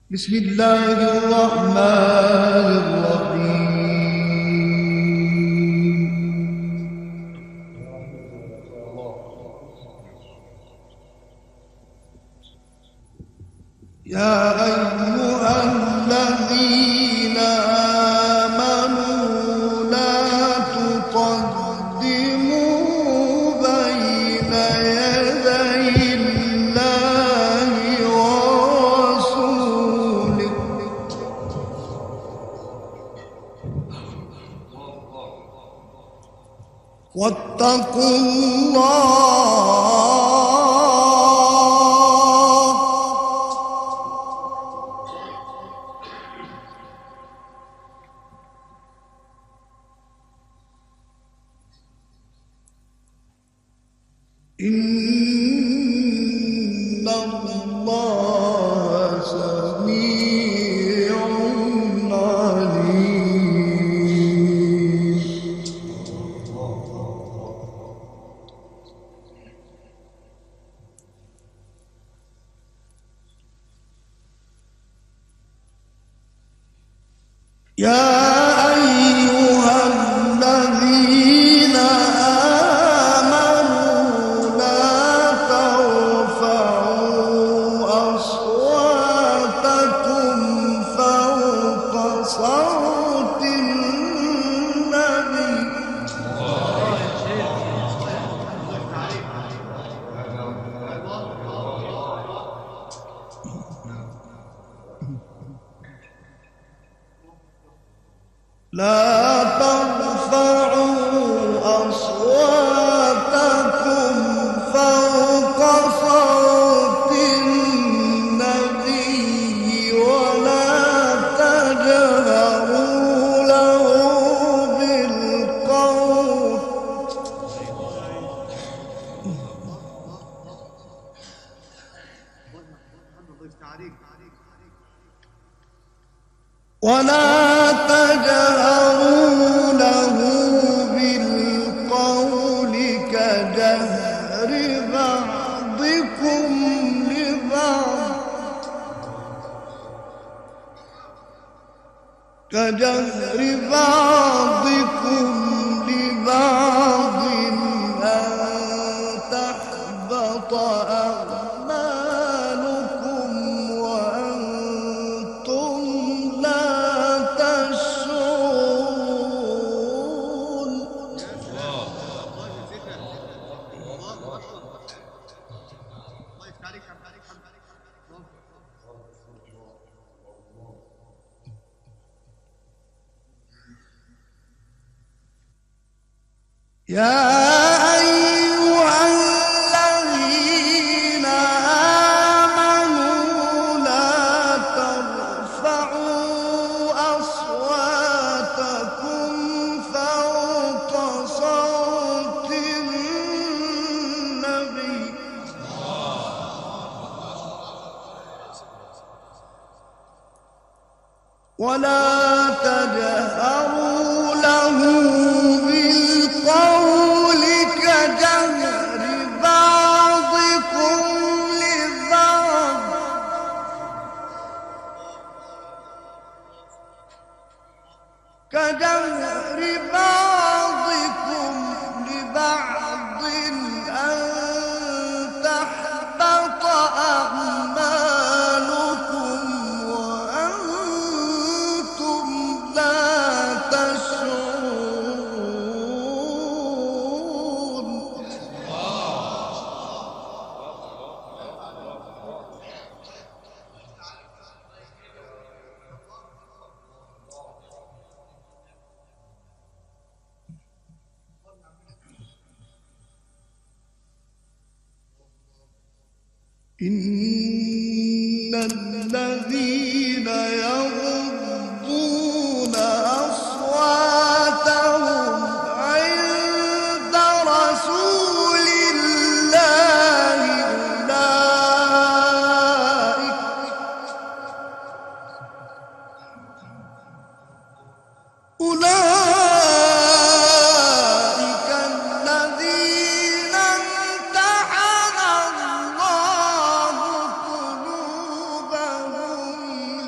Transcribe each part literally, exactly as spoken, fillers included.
بسم الله الرحمن الرحيم. يا أيها الذين آمنوا لا تقدموا بين يدي الله ورسوله واتقوا الله إن الله سميع عليم. يا أيها الذين آمنوا لا ترفعوا أصواتكم فوق صوت النبي لا ترفعوا أصواتكم فوق صوت النبي ولا تجهروا له بالقول ولا تجهروا له بالقول كجهر بعضكم لبعض كجهر بعضكم لبعض أن تحبط أعمالكم وأنتم لا تشعرون. يا أيها الذين آمنوا لا ترفعوا أصواتكم فوق صوت النبي ولا تجهروا له بالقول كجهر بعضكم لبعض كجهر بعضكم لبعض أن تحبط أعمالكم وأنتم لا تشعرون. إن الذين يغضون أصواتهم عند رسول الله أولئك أولئك الذين امتحن الله قلوبهم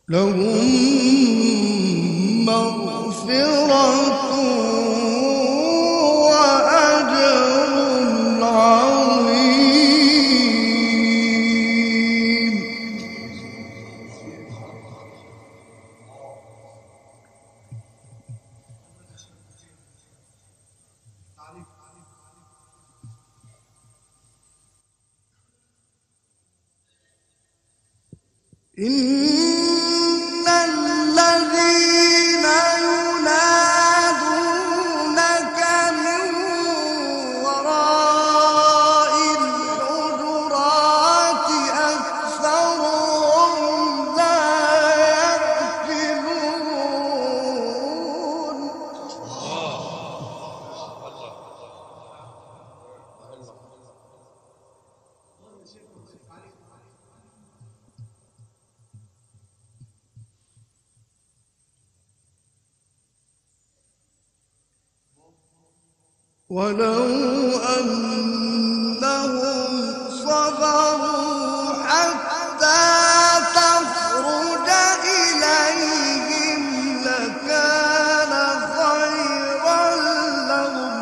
لهم مغفرة وأجر عظيم. إن الذين ينادونك من وراء الحجرات أكثرهم لا يعقلون. ولو أنهم صبروا حتى تخرج إليهم لكان خيرا لهم.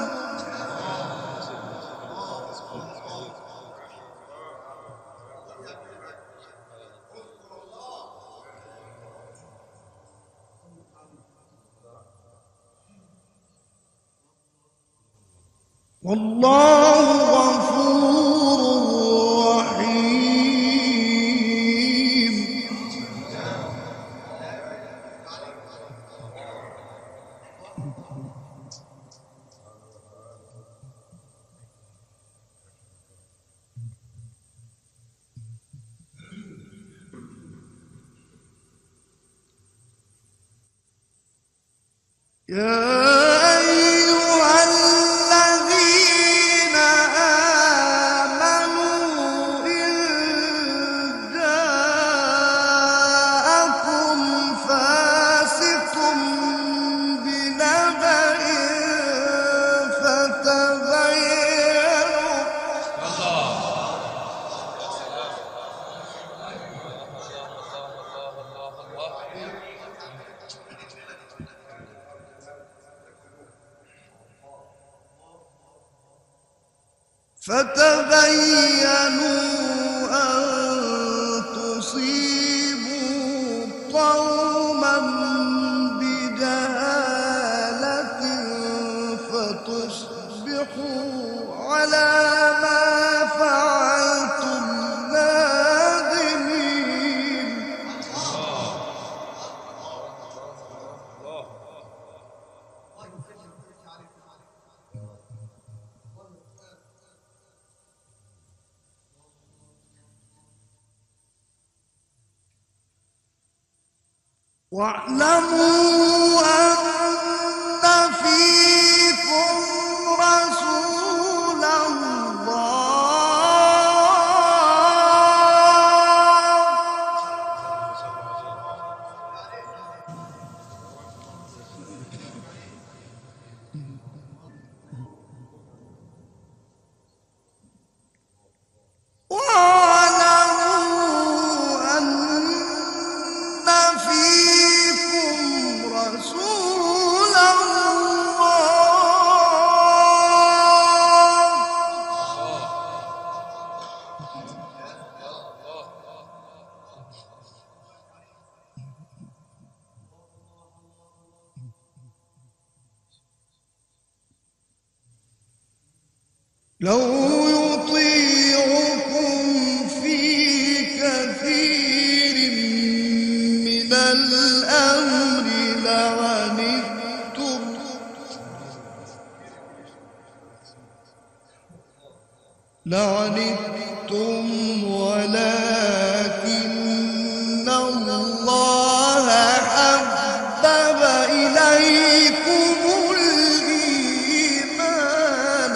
والله غفور رحيم. يا فتبينوا أن تصيبوا قوما بجهالة فتصبحوا على ما فعلتم نادمين. واعلموا أن فيكم رسول لو يطيعكم في كثير من الأمر لعنتم لعنتم ولكن الله حبب إليكم الإيمان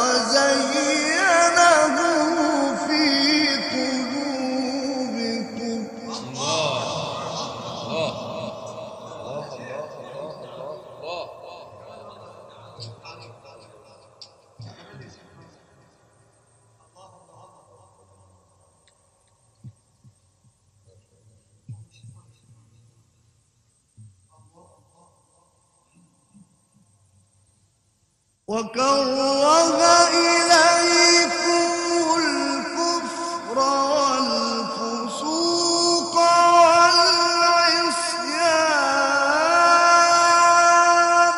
وزينه في قلوبكم. وكره إليكم الكفر والفسوق والعصيان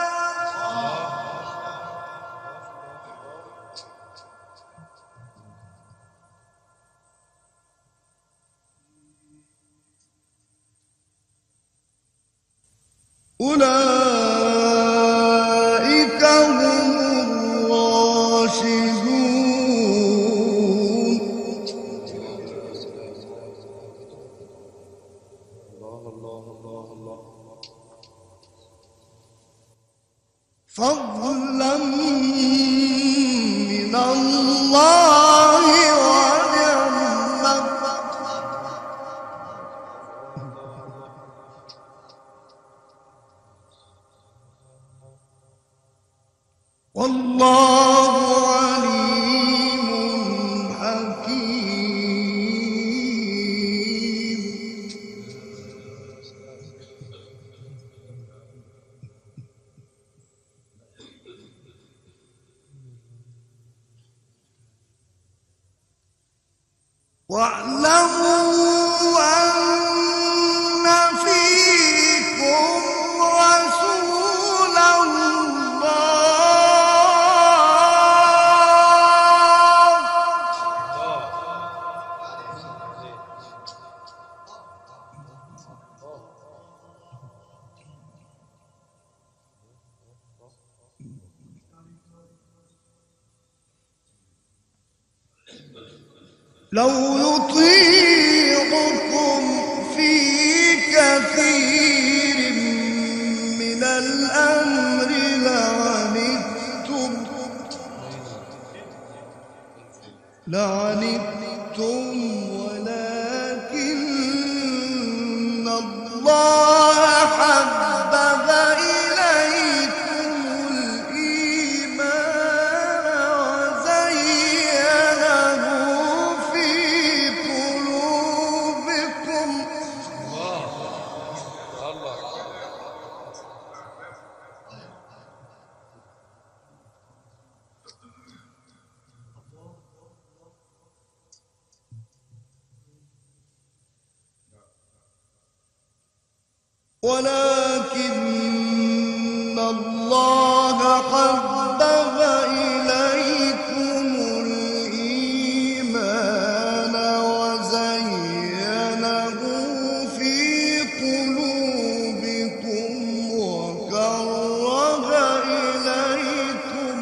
أولئك هم الراشدون. فضلا من الله ونعمة والله عليم حكيم. واعلموا أن فيكم رسول لو يطيعكم في كثير من الأمر لعنتم لعنتم ولكن الله حبب إليكم الإيمان وزينه في قلوبكم ولكن الله حبب إليكم الإيمان وزينه في قلوبكم وكره إليكم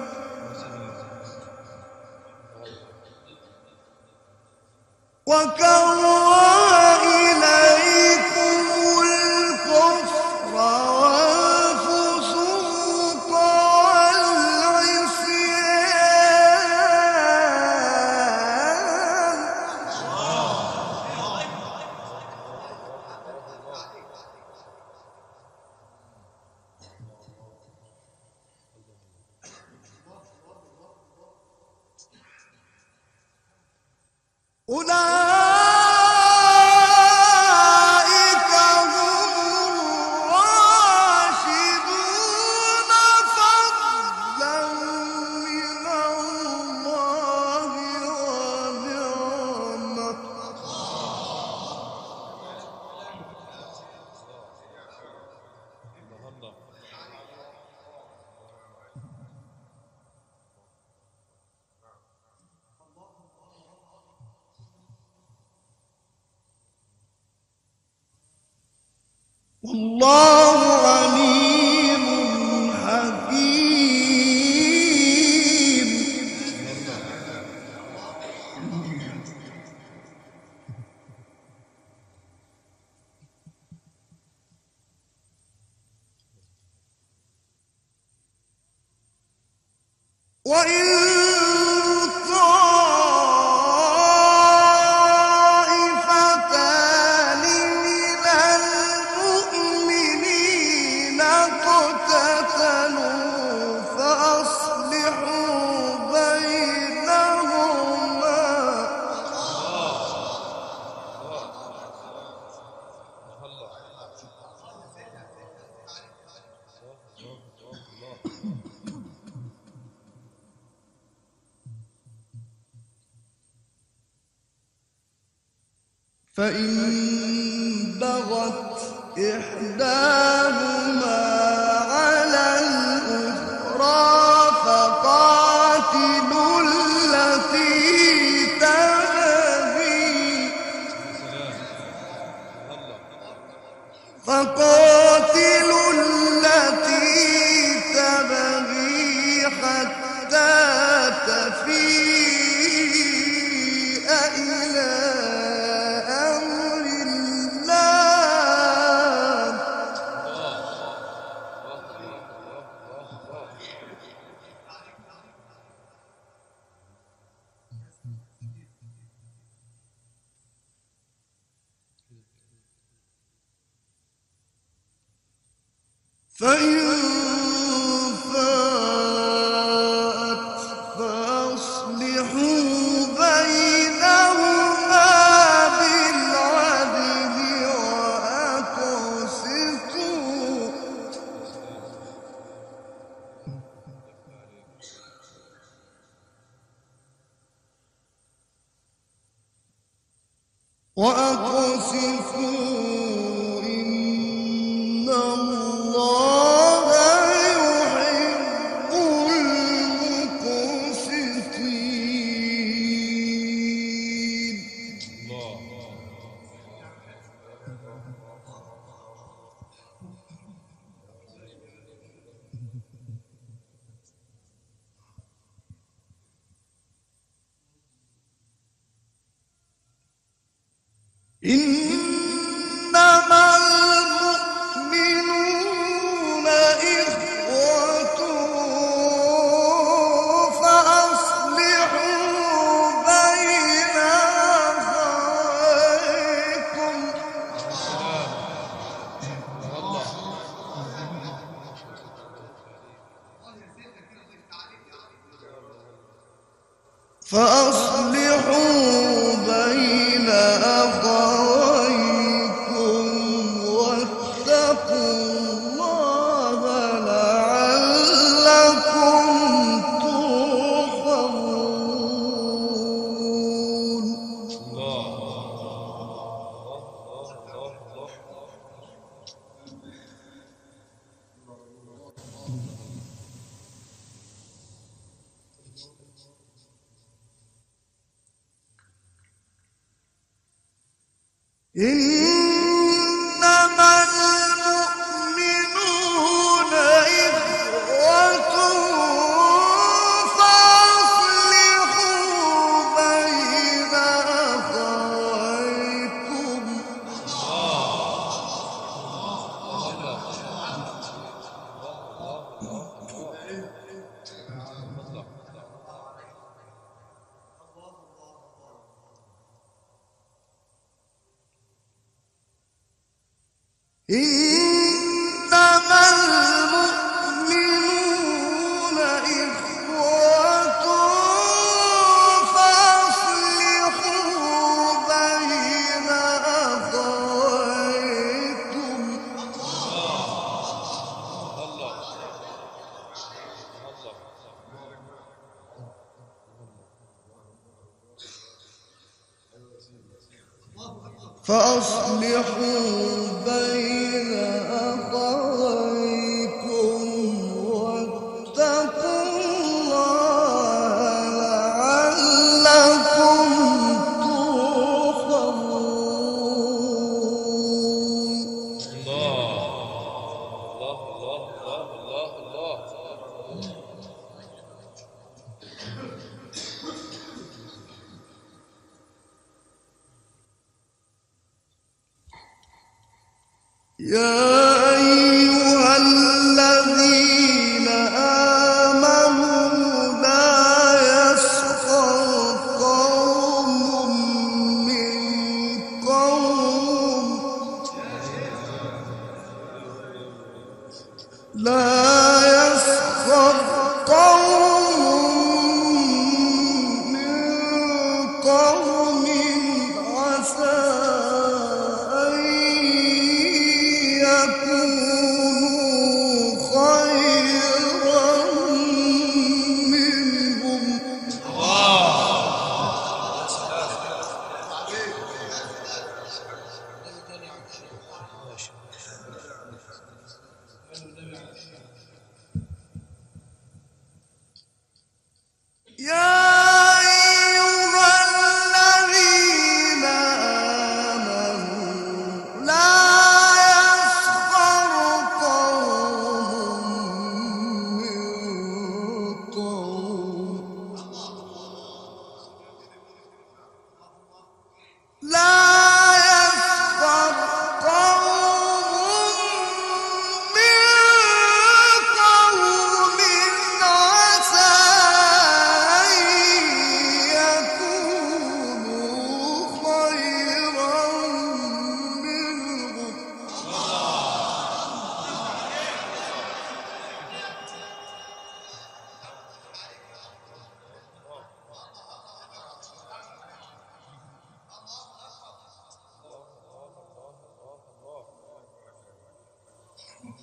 وكره إليكم الكفر والفسوق والعصيان أولئك هم الراشدون فضلا من الله ونعمة والله عليم حكيم. وإن طائفتان من المؤمنين اقتتلوا فأصلحوا بينهما فإن بغت إحداهما على الأخرى فقاتلوا التي تبغي فقاتلوا التي تبغي حتى تفيء إلى أمر الله فإن فاءت فأصلحوا بينهما بالعدل وأقسطوا وأقسطوا إن الله يحب المقسطين. إنما المؤمنون إخوة فأصلحوا بين أخويكم فأصلحوا بين أخويكم واتقوا الله لعلكم ترحمون. إنما المؤمنون إخوة فأصلحوا بين أخويكم إنما المؤمنون إخوة فأصلحوا بين أخويكم فأصلحوا بين أخويكم واتقوا الله لعلكم ترحمون. يا أيها الذين آمنوا لا يسخر قوم من قوم لا يسخر قوم من قوم عسى أن يكونوا خيرا منهم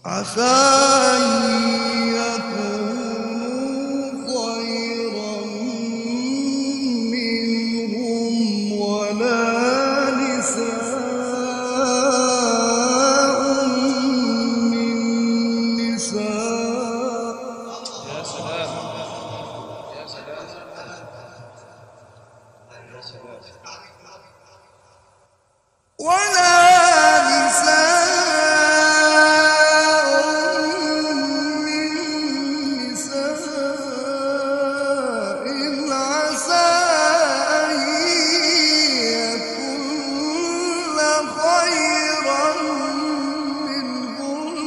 عسى أن يكونوا خيرا منهم ولا نساء من نساء. يا سلام يا سلام يا سلام. ولا نساء من نساء عسى أن يكن خيرا منهن.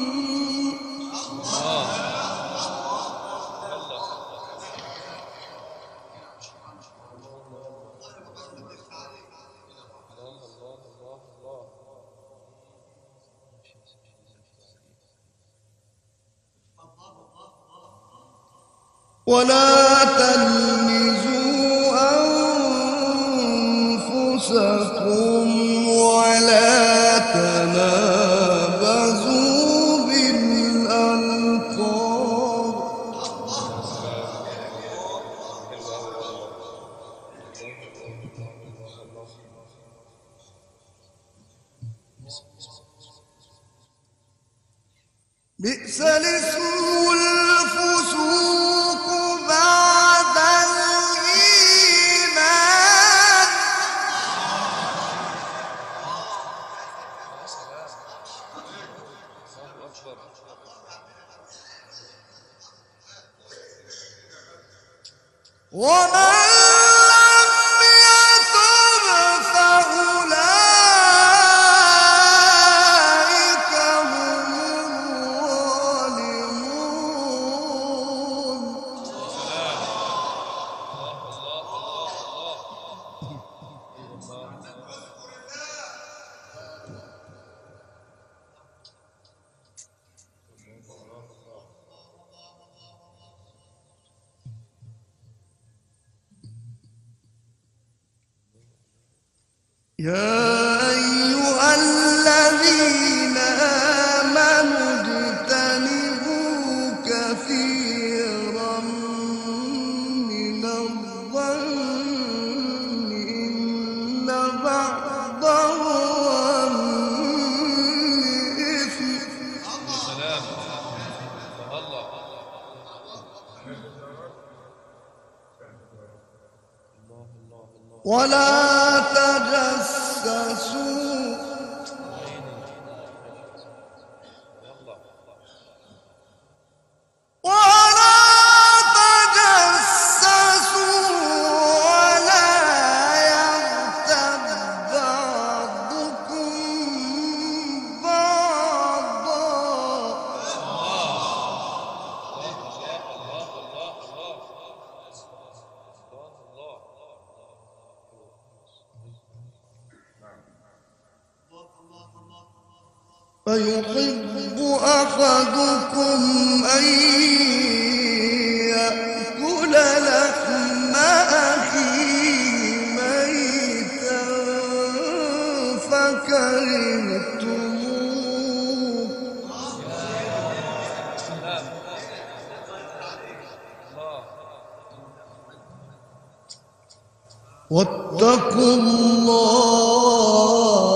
ولا تلمزوا أنفسكم ولا تنابزوا بالألقاب. بئس الاسم الفسوق بعد الإيمان. ومن لم يتب فأولئك هم الظالمون. يا أيها الذين آمنوا اجتنبوا كثيرا من الظن إن بعض الظن إثم. سلام الله. ولا تجسسوا ولا تجسسوا ولا يغتب بعضكم بعضا. فيحب أحدكم أن يأكل لحم أخيه ميتا فكرهتموه. واتقوا الله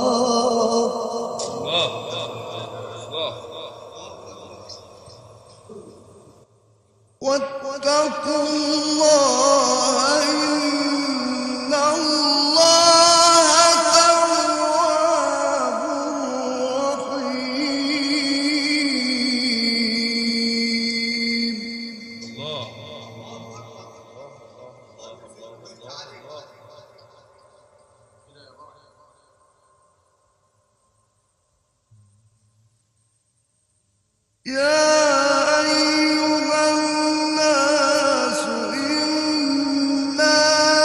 واتقوا الله إن الله تواب رحيم. يا أيها الناس إنا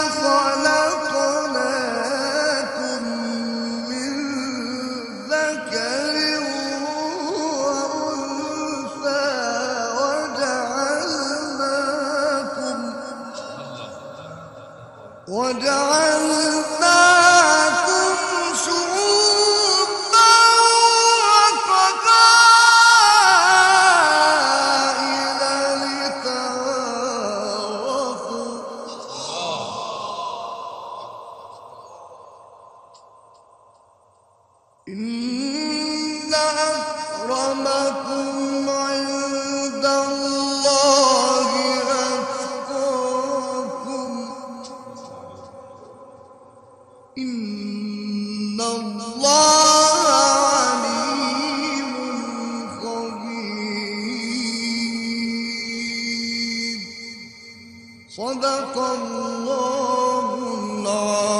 خلقناكم من ذكر وأنثى وجعلناكم وجعلناكم شعوبا وقبائل إن أكرمكم عند الله أتقاكم إن الله عليم خبير. صدق الله العظيم.